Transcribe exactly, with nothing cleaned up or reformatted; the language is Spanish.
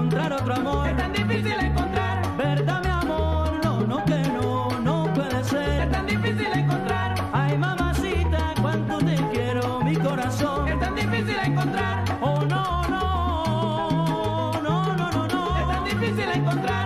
encontrar otro amor. Es tan difícil encontrar. ¿Verdad, mi amor? No, no, que no, no puede ser. Es tan difícil encontrar. Ay, mamacita, cuánto te quiero, mi corazón. Es tan difícil encontrar. Oh, no, no, no, no, no, no. Es tan difícil encontrar.